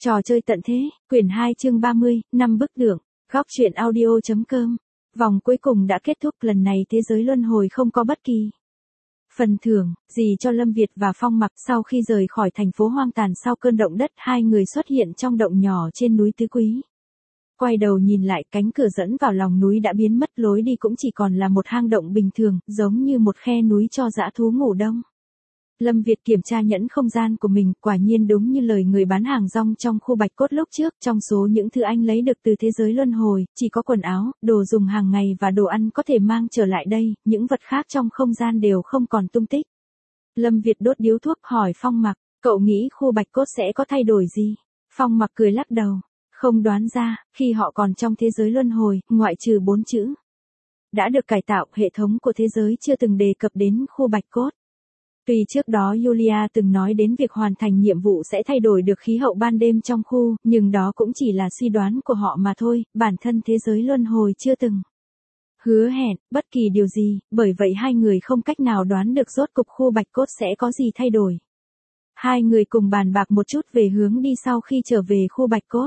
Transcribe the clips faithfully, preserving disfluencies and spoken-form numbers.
Trò chơi tận thế, quyển hai chương ba mươi, năm bức tượng, góc truyện audio.com. Vòng cuối cùng đã kết thúc, lần này thế giới luân hồi không có bất kỳ phần thưởng gì cho Lâm Việt và Phong Mặc. Sau khi rời khỏi thành phố hoang tàn sau cơn động đất, hai người xuất hiện trong động nhỏ trên núi Tứ Quý. Quay đầu nhìn lại, cánh cửa dẫn vào lòng núi đã biến mất, lối đi cũng chỉ còn là một hang động bình thường, giống như một khe núi cho dã thú ngủ đông. Lâm Việt kiểm tra nhẫn không gian của mình, quả nhiên đúng như lời người bán hàng rong trong khu Bạch Cốt lúc trước, trong số những thứ anh lấy được từ thế giới luân hồi, chỉ có quần áo, đồ dùng hàng ngày và đồ ăn có thể mang trở lại đây, những vật khác trong không gian đều không còn tung tích. Lâm Việt đốt điếu thuốc hỏi Phong Mặc, cậu nghĩ khu Bạch Cốt sẽ có thay đổi gì? Phong Mặc cười lắc đầu, không đoán ra, khi họ còn trong thế giới luân hồi, ngoại trừ bốn chữ đã được cải tạo, hệ thống của thế giới chưa từng đề cập đến khu Bạch Cốt. Tuy trước đó Julia từng nói đến việc hoàn thành nhiệm vụ sẽ thay đổi được khí hậu ban đêm trong khu, nhưng đó cũng chỉ là suy đoán của họ mà thôi, bản thân thế giới luân hồi chưa từng hứa hẹn bất kỳ điều gì, bởi vậy hai người không cách nào đoán được rốt cục khu Bạch Cốt sẽ có gì thay đổi. Hai người cùng bàn bạc một chút về hướng đi sau khi trở về khu Bạch Cốt.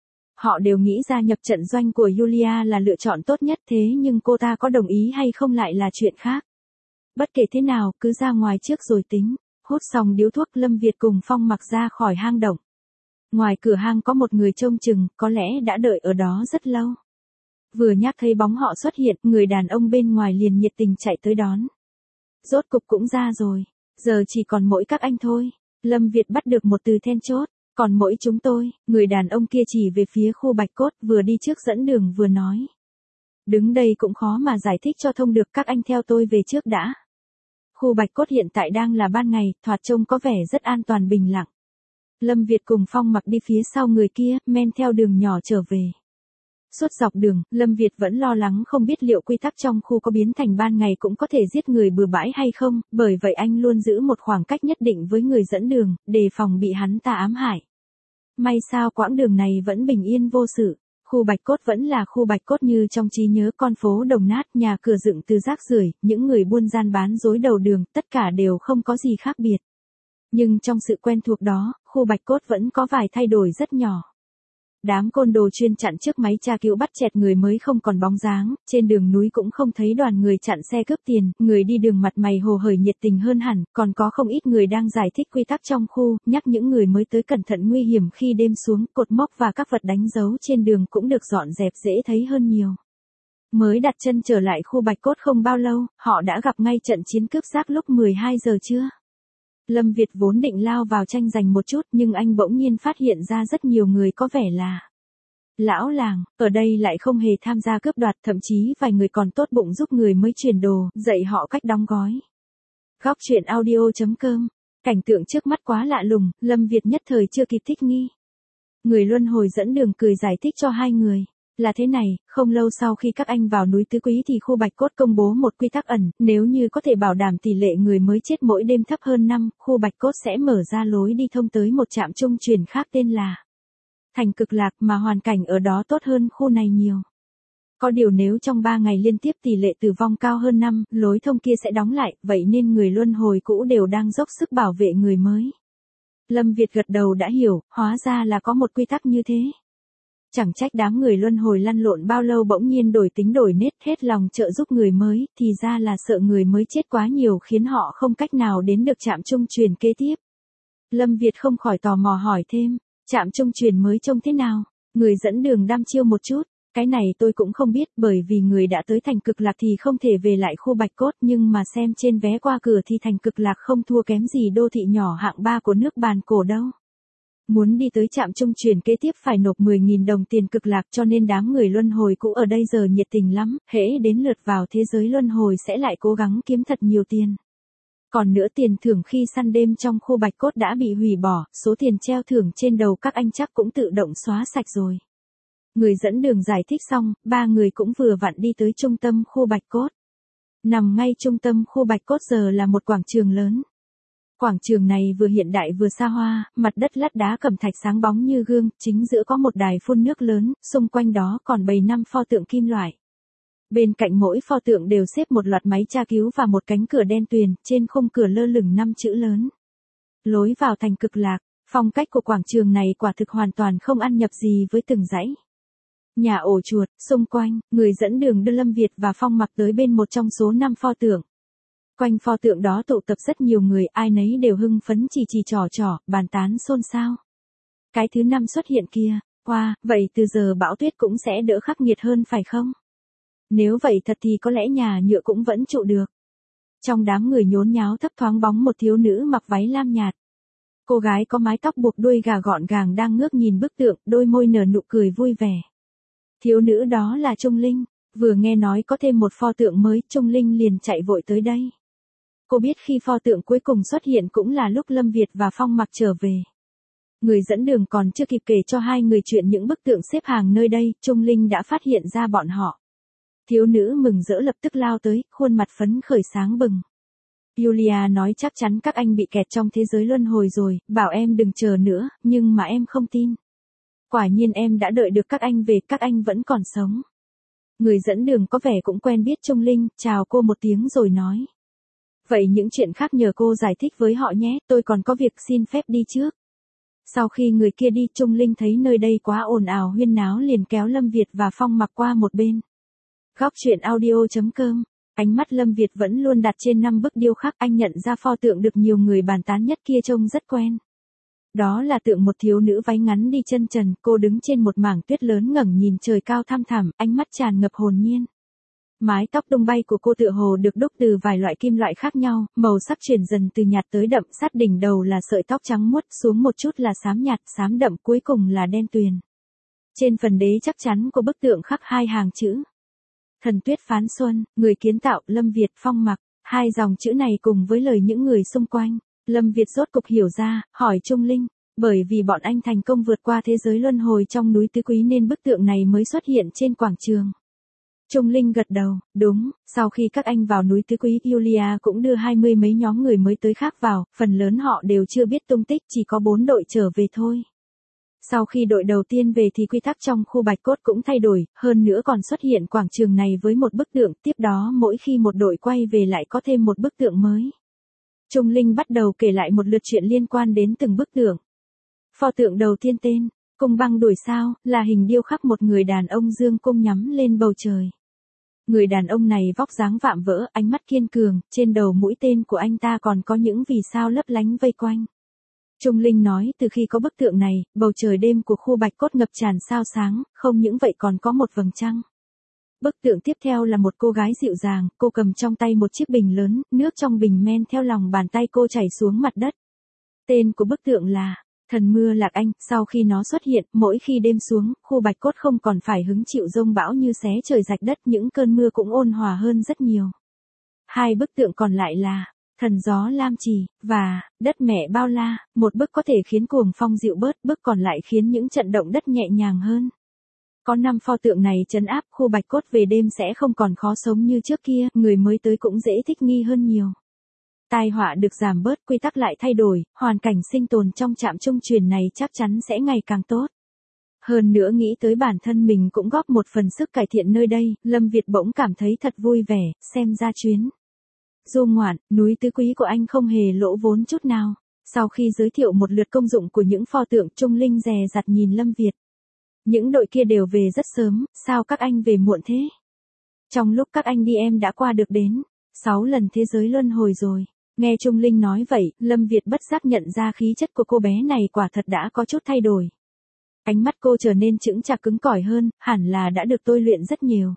Họ đều nghĩ gia nhập trận doanh của Julia là lựa chọn tốt nhất, thế nhưng cô ta có đồng ý hay không lại là chuyện khác. Bất kể thế nào, cứ ra ngoài trước rồi tính. Hút xong điếu thuốc, Lâm Việt cùng Phong Mặc ra khỏi hang động. Ngoài cửa hang có một người trông chừng, có lẽ đã đợi ở đó rất lâu. Vừa nhắc thấy bóng họ xuất hiện, người đàn ông bên ngoài liền nhiệt tình chạy tới đón. Rốt cục cũng ra rồi, giờ chỉ còn mỗi các anh thôi. Lâm Việt bắt được một từ then chốt, còn mỗi chúng tôi. Người đàn ông kia chỉ về phía khu Bạch Cốt, vừa đi trước dẫn đường vừa nói. Đứng đây cũng khó mà giải thích cho thông được, các anh theo tôi về trước đã. Khu Bạch Cốt hiện tại đang là ban ngày, thoạt trông có vẻ rất an toàn bình lặng. Lâm Việt cùng Phong Mặc đi phía sau người kia, men theo đường nhỏ trở về. Suốt dọc đường, Lâm Việt vẫn lo lắng không biết liệu quy tắc trong khu có biến thành ban ngày cũng có thể giết người bừa bãi hay không, bởi vậy anh luôn giữ một khoảng cách nhất định với người dẫn đường, đề phòng bị hắn ta ám hại. May sao quãng đường này vẫn bình yên vô sự. Khu Bạch Cốt vẫn là khu Bạch Cốt như trong trí nhớ, con phố đồng nát, nhà cửa dựng từ rác rưởi, những người buôn gian bán dối đầu đường, tất cả đều không có gì khác biệt. Nhưng trong sự quen thuộc đó, khu Bạch Cốt vẫn có vài thay đổi rất nhỏ. Đám côn đồ chuyên chặn trước máy tra cứu bắt chẹt người mới không còn bóng dáng, trên đường núi cũng không thấy đoàn người chặn xe cướp tiền, người đi đường mặt mày hồ hởi nhiệt tình hơn hẳn, còn có không ít người đang giải thích quy tắc trong khu, nhắc những người mới tới cẩn thận nguy hiểm khi đêm xuống, cột mốc và các vật đánh dấu trên đường cũng được dọn dẹp dễ thấy hơn nhiều. Mới đặt chân trở lại khu Bạch Cốt không bao lâu, họ đã gặp ngay trận chiến cướp xác lúc mười hai giờ trưa. Lâm Việt vốn định lao vào tranh giành một chút, nhưng anh bỗng nhiên phát hiện ra rất nhiều người có vẻ là lão làng, ở đây lại không hề tham gia cướp đoạt, thậm chí vài người còn tốt bụng giúp người mới chuyển đồ, dạy họ cách đóng gói. Góc truyện audio.com. Cảnh tượng trước mắt quá lạ lùng, Lâm Việt nhất thời chưa kịp thích nghi. Người luân hồi dẫn đường cười giải thích cho hai người. Là thế này, không lâu sau khi các anh vào núi Tứ Quý thì khu Bạch Cốt công bố một quy tắc ẩn, nếu như có thể bảo đảm tỷ lệ người mới chết mỗi đêm thấp hơn năm, khu Bạch Cốt sẽ mở ra lối đi thông tới một trạm trung chuyển khác tên là Thành Cực Lạc, mà hoàn cảnh ở đó tốt hơn khu này nhiều. Có điều nếu trong ba ngày liên tiếp tỷ lệ tử vong cao hơn năm, lối thông kia sẽ đóng lại, vậy nên người luân hồi cũ đều đang dốc sức bảo vệ người mới. Lâm Việt gật đầu đã hiểu, hóa ra là có một quy tắc như thế. Chẳng trách đám người luân hồi lăn lộn bao lâu bỗng nhiên đổi tính đổi nết, hết lòng trợ giúp người mới, thì ra là sợ người mới chết quá nhiều khiến họ không cách nào đến được trạm trung truyền kế tiếp. Lâm Việt không khỏi tò mò hỏi thêm, trạm trung truyền mới trông thế nào? Người dẫn đường đăm chiêu một chút, cái này tôi cũng không biết, bởi vì người đã tới Thành Cực Lạc thì không thể về lại khu Bạch Cốt, nhưng mà xem trên vé qua cửa thì Thành Cực Lạc không thua kém gì đô thị nhỏ hạng ba của nước bàn cổ đâu. Muốn đi tới trạm trung chuyển kế tiếp phải nộp mười nghìn đồng tiền Cực Lạc, cho nên đám người luân hồi cũ ở đây giờ nhiệt tình lắm, hễ đến lượt vào thế giới luân hồi sẽ lại cố gắng kiếm thật nhiều tiền. Còn nữa, tiền thưởng khi săn đêm trong khu Bạch Cốt đã bị hủy bỏ, số tiền treo thưởng trên đầu các anh chắc cũng tự động xóa sạch rồi. Người dẫn đường giải thích xong, ba người cũng vừa vặn đi tới trung tâm khu Bạch Cốt. Nằm ngay trung tâm khu Bạch Cốt giờ là một quảng trường lớn. Quảng trường này vừa hiện đại vừa xa hoa, mặt đất lát đá cẩm thạch sáng bóng như gương, chính giữa có một đài phun nước lớn, xung quanh đó còn bày năm pho tượng kim loại. Bên cạnh mỗi pho tượng đều xếp một loạt máy tra cứu và một cánh cửa đen tuyền, trên khung cửa lơ lửng năm chữ lớn. Lối vào Thành Cực Lạc. Phong cách của quảng trường này quả thực hoàn toàn không ăn nhập gì với từng dãy nhà ổ chuột, xung quanh, người dẫn đường đưa Lâm Việt và Phong Mặc tới bên một trong số năm pho tượng. Quanh pho tượng đó tụ tập rất nhiều người, ai nấy đều hưng phấn chỉ chỉ trò trò, bàn tán xôn xao. Cái thứ năm xuất hiện kia, wow, vậy từ giờ bão tuyết cũng sẽ đỡ khắc nghiệt hơn phải không? Nếu vậy thật thì có lẽ nhà nhựa cũng vẫn trụ được. Trong đám người nhốn nháo thấp thoáng bóng một thiếu nữ mặc váy lam nhạt. Cô gái có mái tóc buộc đuôi gà gọn gàng đang ngước nhìn bức tượng, đôi môi nở nụ cười vui vẻ. Thiếu nữ đó là Trung Linh, vừa nghe nói có thêm một pho tượng mới, Trung Linh liền chạy vội tới đây. Cô biết khi pho tượng cuối cùng xuất hiện cũng là lúc Lâm Việt và Phong Mặc trở về. Người dẫn đường còn chưa kịp kể cho hai người chuyện những bức tượng xếp hàng nơi đây, Trung Linh đã phát hiện ra bọn họ. Thiếu nữ mừng rỡ lập tức lao tới, khuôn mặt phấn khởi sáng bừng. Julia nói chắc chắn các anh bị kẹt trong thế giới luân hồi rồi, bảo em đừng chờ nữa, nhưng mà em không tin. Quả nhiên em đã đợi được các anh về, các anh vẫn còn sống. Người dẫn đường có vẻ cũng quen biết Trung Linh, chào cô một tiếng rồi nói. Vậy những chuyện khác nhờ cô giải thích với họ nhé, tôi còn có việc xin phép đi trước. Sau khi người kia đi, Trung Linh thấy nơi đây quá ồn ào huyên náo liền kéo Lâm Việt và Phong Mặc qua một bên. Góc truyện audio chấm com. Ánh mắt Lâm Việt vẫn luôn đặt trên năm bức điêu khắc, anh nhận ra pho tượng được nhiều người bàn tán nhất kia trông rất quen. Đó là tượng một thiếu nữ váy ngắn đi chân trần, cô đứng trên một mảng tuyết lớn ngẩng nhìn trời cao thăm thẳm, ánh mắt tràn ngập hồn nhiên. Mái tóc tung bay của cô tựa hồ được đúc từ vài loại kim loại khác nhau, màu sắc chuyển dần từ nhạt tới đậm, sát đỉnh đầu là sợi tóc trắng muốt, xuống một chút là xám nhạt, xám đậm, cuối cùng là đen tuyền. Trên phần đế chắc chắn của bức tượng khắc hai hàng chữ. Thần Tuyết Phán Xuân, người kiến tạo, Lâm Việt, Phong Mặc. Hai dòng chữ này cùng với lời những người xung quanh. Lâm Việt rốt cục hiểu ra, hỏi Trung Linh, bởi vì bọn anh thành công vượt qua thế giới luân hồi trong núi Tứ Quý nên bức tượng này mới xuất hiện trên quảng trường. Trung Linh gật đầu, đúng, sau khi các anh vào núi Tứ Quý, Julia cũng đưa hai mươi mấy nhóm người mới tới khác vào, phần lớn họ đều chưa biết tung tích, chỉ có bốn đội trở về thôi. Sau khi đội đầu tiên về thì quy tắc trong khu Bạch Cốt cũng thay đổi, hơn nữa còn xuất hiện quảng trường này với một bức tượng, tiếp đó mỗi khi một đội quay về lại có thêm một bức tượng mới. Trung Linh bắt đầu kể lại một lượt chuyện liên quan đến từng bức tượng. Pho tượng đầu tiên tên, Cung Băng Đuổi Sao, là hình điêu khắc một người đàn ông dương cung nhắm lên bầu trời. Người đàn ông này vóc dáng vạm vỡ, ánh mắt kiên cường, trên đầu mũi tên của anh ta còn có những vì sao lấp lánh vây quanh. Trung Linh nói từ khi có bức tượng này, bầu trời đêm của khu Bạch Cốt ngập tràn sao sáng, không những vậy còn có một vầng trăng. Bức tượng tiếp theo là một cô gái dịu dàng, cô cầm trong tay một chiếc bình lớn, nước trong bình men theo lòng bàn tay cô chảy xuống mặt đất. Tên của bức tượng là Thần Mưa Lạc Anh, sau khi nó xuất hiện, mỗi khi đêm xuống, khu Bạch Cốt không còn phải hứng chịu dông bão như xé trời rạch đất, những cơn mưa cũng ôn hòa hơn rất nhiều. Hai bức tượng còn lại là Thần Gió Lam Trì, và Đất Mẹ Bao La, một bức có thể khiến cuồng phong dịu bớt, bức còn lại khiến những trận động đất nhẹ nhàng hơn. Có năm pho tượng này trấn áp, khu Bạch Cốt về đêm sẽ không còn khó sống như trước kia, người mới tới cũng dễ thích nghi hơn nhiều. Tai họa được giảm bớt, quy tắc lại thay đổi, hoàn cảnh sinh tồn trong trạm trung truyền này chắc chắn sẽ ngày càng tốt. Hơn nữa nghĩ tới bản thân mình cũng góp một phần sức cải thiện nơi đây, Lâm Việt bỗng cảm thấy thật vui vẻ, xem ra chuyến du ngoạn, núi Tứ Quý của anh không hề lỗ vốn chút nào. Sau khi giới thiệu một lượt công dụng của những pho tượng, Trung Linh dè dặt nhìn Lâm Việt. Những đội kia đều về rất sớm, sao các anh về muộn thế? Trong lúc các anh đi em đã qua được đến sáu lần thế giới luân hồi rồi. Nghe Trung Linh nói vậy, Lâm Việt bất giác nhận ra khí chất của cô bé này quả thật đã có chút thay đổi. Ánh mắt cô trở nên chững chạc cứng cỏi hơn, hẳn là đã được tôi luyện rất nhiều.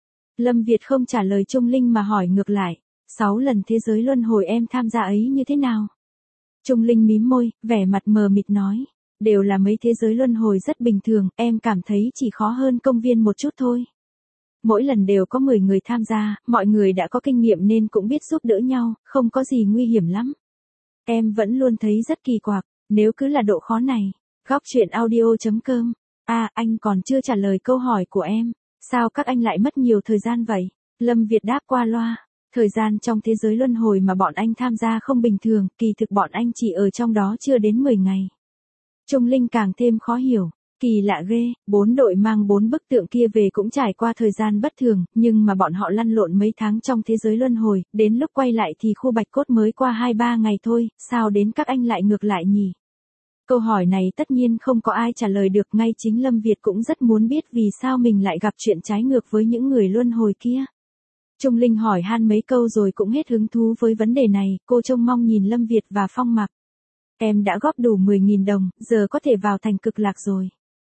Lâm Việt không trả lời Trung Linh mà hỏi ngược lại, sáu lần thế giới luân hồi em tham gia ấy như thế nào? Trung Linh mím môi, vẻ mặt mờ mịt nói, đều là mấy thế giới luân hồi rất bình thường, em cảm thấy chỉ khó hơn công viên một chút thôi. Mỗi lần đều có mười người tham gia, mọi người đã có kinh nghiệm nên cũng biết giúp đỡ nhau, không có gì nguy hiểm lắm. Em vẫn luôn thấy rất kỳ quặc, nếu cứ là độ khó này. Góc truyện audio chấm com. À, anh còn chưa trả lời câu hỏi của em. Sao các anh lại mất nhiều thời gian vậy? Lâm Việt đáp qua loa. Thời gian trong thế giới luân hồi mà bọn anh tham gia không bình thường, kỳ thực bọn anh chỉ ở trong đó chưa đến mười ngày. Trung Linh càng thêm khó hiểu. Kỳ lạ ghê, bốn đội mang bốn bức tượng kia về cũng trải qua thời gian bất thường, nhưng mà bọn họ lăn lộn mấy tháng trong thế giới luân hồi, đến lúc quay lại thì khu Bạch Cốt mới qua hai ba ngày thôi, sao đến các anh lại ngược lại nhỉ? Câu hỏi này tất nhiên không có ai trả lời được, ngay chính Lâm Việt cũng rất muốn biết vì sao mình lại gặp chuyện trái ngược với những người luân hồi kia. Trung Linh hỏi han mấy câu rồi cũng hết hứng thú với vấn đề này, cô trông mong nhìn Lâm Việt và Phong Mặc. Em đã góp đủ mười nghìn đồng, giờ có thể vào thành Cực Lạc rồi.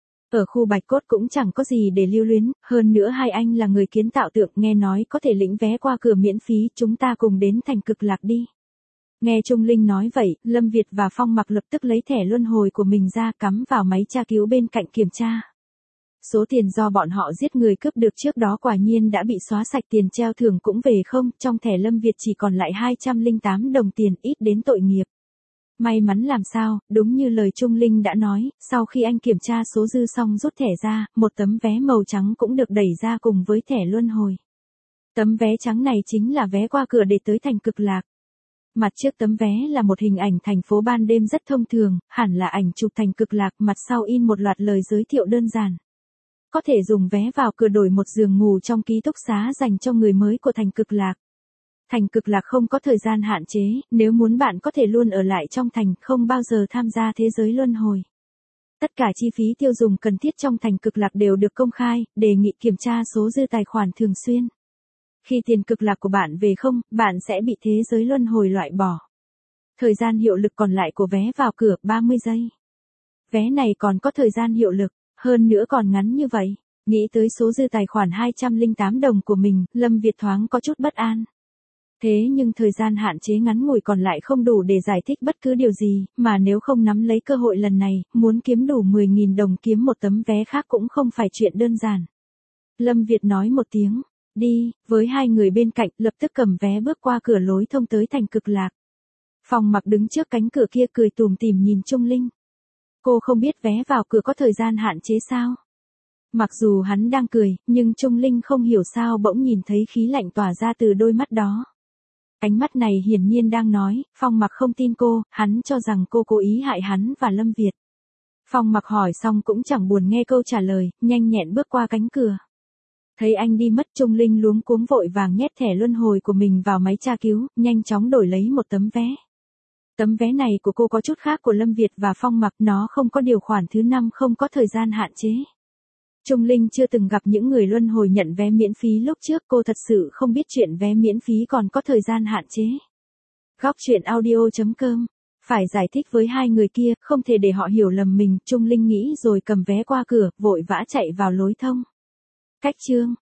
Ở khu Bạch Cốt cũng chẳng có gì để lưu luyến, hơn nữa hai anh là người kiến tạo tượng, nghe nói có thể lĩnh vé qua cửa miễn phí, chúng ta cùng đến thành Cực Lạc đi. Nghe Trung Linh nói vậy, Lâm Việt và Phong Mặc lập tức lấy thẻ luân hồi của mình ra cắm vào máy tra cứu bên cạnh kiểm tra. Số tiền do bọn họ giết người cướp được trước đó quả nhiên đã bị xóa sạch, tiền treo thưởng cũng về không, trong thẻ Lâm Việt chỉ còn lại hai trăm lẻ tám đồng tiền, ít đến tội nghiệp. May mắn làm sao, đúng như lời Trung Linh đã nói, sau khi anh kiểm tra số dư xong rút thẻ ra, một tấm vé màu trắng cũng được đẩy ra cùng với thẻ luân hồi. Tấm vé trắng này chính là vé qua cửa để tới thành Cực Lạc. Mặt trước tấm vé là một hình ảnh thành phố ban đêm rất thông thường, hẳn là ảnh chụp thành Cực Lạc, mặt sau in một loạt lời giới thiệu đơn giản. Có thể dùng vé vào cửa đổi một giường ngủ trong ký túc xá dành cho người mới của thành Cực Lạc. Thành Cực Lạc không có thời gian hạn chế, nếu muốn bạn có thể luôn ở lại trong thành, không bao giờ tham gia thế giới luân hồi. Tất cả chi phí tiêu dùng cần thiết trong thành Cực Lạc đều được công khai, đề nghị kiểm tra số dư tài khoản thường xuyên. Khi tiền Cực Lạc của bạn về không, bạn sẽ bị thế giới luân hồi loại bỏ. Thời gian hiệu lực còn lại của vé vào cửa ba mươi giây. Vé này còn có thời gian hiệu lực, hơn nữa còn ngắn như vậy. Nghĩ tới số dư tài khoản hai trăm lẻ tám đồng của mình, Lâm Việt thoáng có chút bất an. Thế nhưng thời gian hạn chế ngắn ngủi còn lại không đủ để giải thích bất cứ điều gì, mà nếu không nắm lấy cơ hội lần này, muốn kiếm đủ mười nghìn đồng kiếm một tấm vé khác cũng không phải chuyện đơn giản. Lâm Việt nói một tiếng, đi, với hai người bên cạnh, lập tức cầm vé bước qua cửa lối thông tới thành Cực Lạc. Phong Mặc đứng trước cánh cửa kia cười tủm tỉm nhìn Trung Linh. Cô không biết vé vào cửa có thời gian hạn chế sao? Mặc dù hắn đang cười, nhưng Trung Linh không hiểu sao bỗng nhìn thấy khí lạnh tỏa ra từ đôi mắt đó. Ánh mắt này hiển nhiên đang nói, Phong Mặc không tin cô, hắn cho rằng cô cố ý hại hắn và Lâm Việt. Phong Mặc hỏi xong cũng chẳng buồn nghe câu trả lời, nhanh nhẹn bước qua cánh cửa. Thấy anh đi mất, Trung Linh luống cuống vội vàng nhét thẻ luân hồi của mình vào máy tra cứu, nhanh chóng đổi lấy một tấm vé. Tấm vé này của cô có chút khác của Lâm Việt và Phong Mặc, nó không có điều khoản thứ năm, không có thời gian hạn chế. Trung Linh chưa từng gặp những người luân hồi nhận vé miễn phí lúc trước, cô thật sự không biết chuyện vé miễn phí còn có thời gian hạn chế. Góc truyện audio chấm com. Phải giải thích với hai người kia, không thể để họ hiểu lầm mình, Trung Linh nghĩ rồi cầm vé qua cửa, vội vã chạy vào lối thông. Cách chương